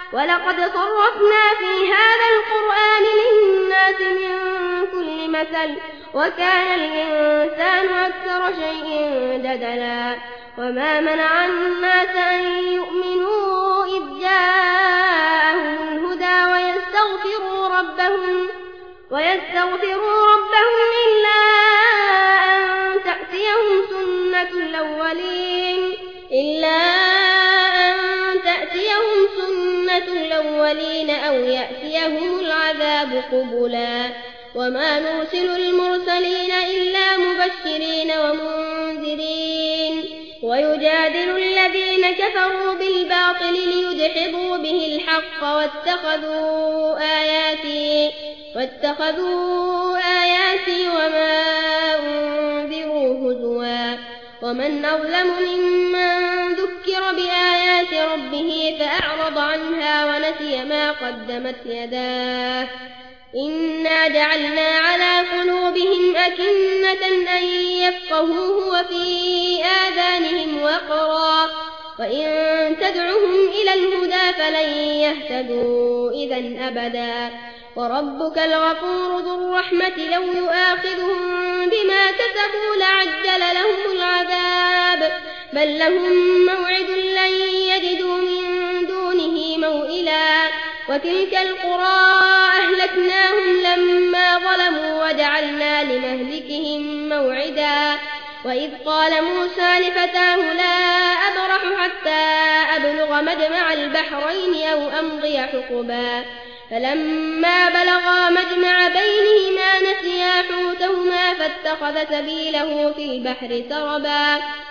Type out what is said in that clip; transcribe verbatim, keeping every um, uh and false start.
ولقد صرفنا في هذا القرآن للناس من كل مثل وكان الإنسان أكثر شيء جدلا وما منع الناس أن يؤمنوا إذ جاءهم الهدى ويستغفروا ربهم ويستغفروا ربهم إلا أن تأتيهم سنة الأولين إلا أن تأتيهم سنة الأولين أو يأتيهم العذاب قبلا وما نرسل المرسلين إلا مبشرين ومنذرين ويجادل الذين كفروا بالباطل ليدحضوا به الحق واتخذوا آياتي واتخذوا آياتي وما أنذروا هزوا ومن أظلم ممن ذكر بآيات ربه فأعرض عنها ونسي ما قدمت يداه إنا جعلنا على قلوبهم أكنة أن يفقهوه وفي آذانهم وقرا وإن تدعهم إلى الهدى فلن يهتدوا إذا أبدا وربك الغفور ذو الرحمة لو يؤاخذهم بما كسبوا لعجل لهم العذاب بل لهم موعد لن يجدوا من دونه موئلا وتلك القرى أهلكناهم لما ظلموا وجعلنا لمهلكهم موعدا وإذ قال موسى لفتاه لا أبرح حتى أبلغ مجمع البحرين أو أمضي حقبا فلما بلغا مجمع بينهما نسيا حوتهما فاتخذ سبيله في البحر سربا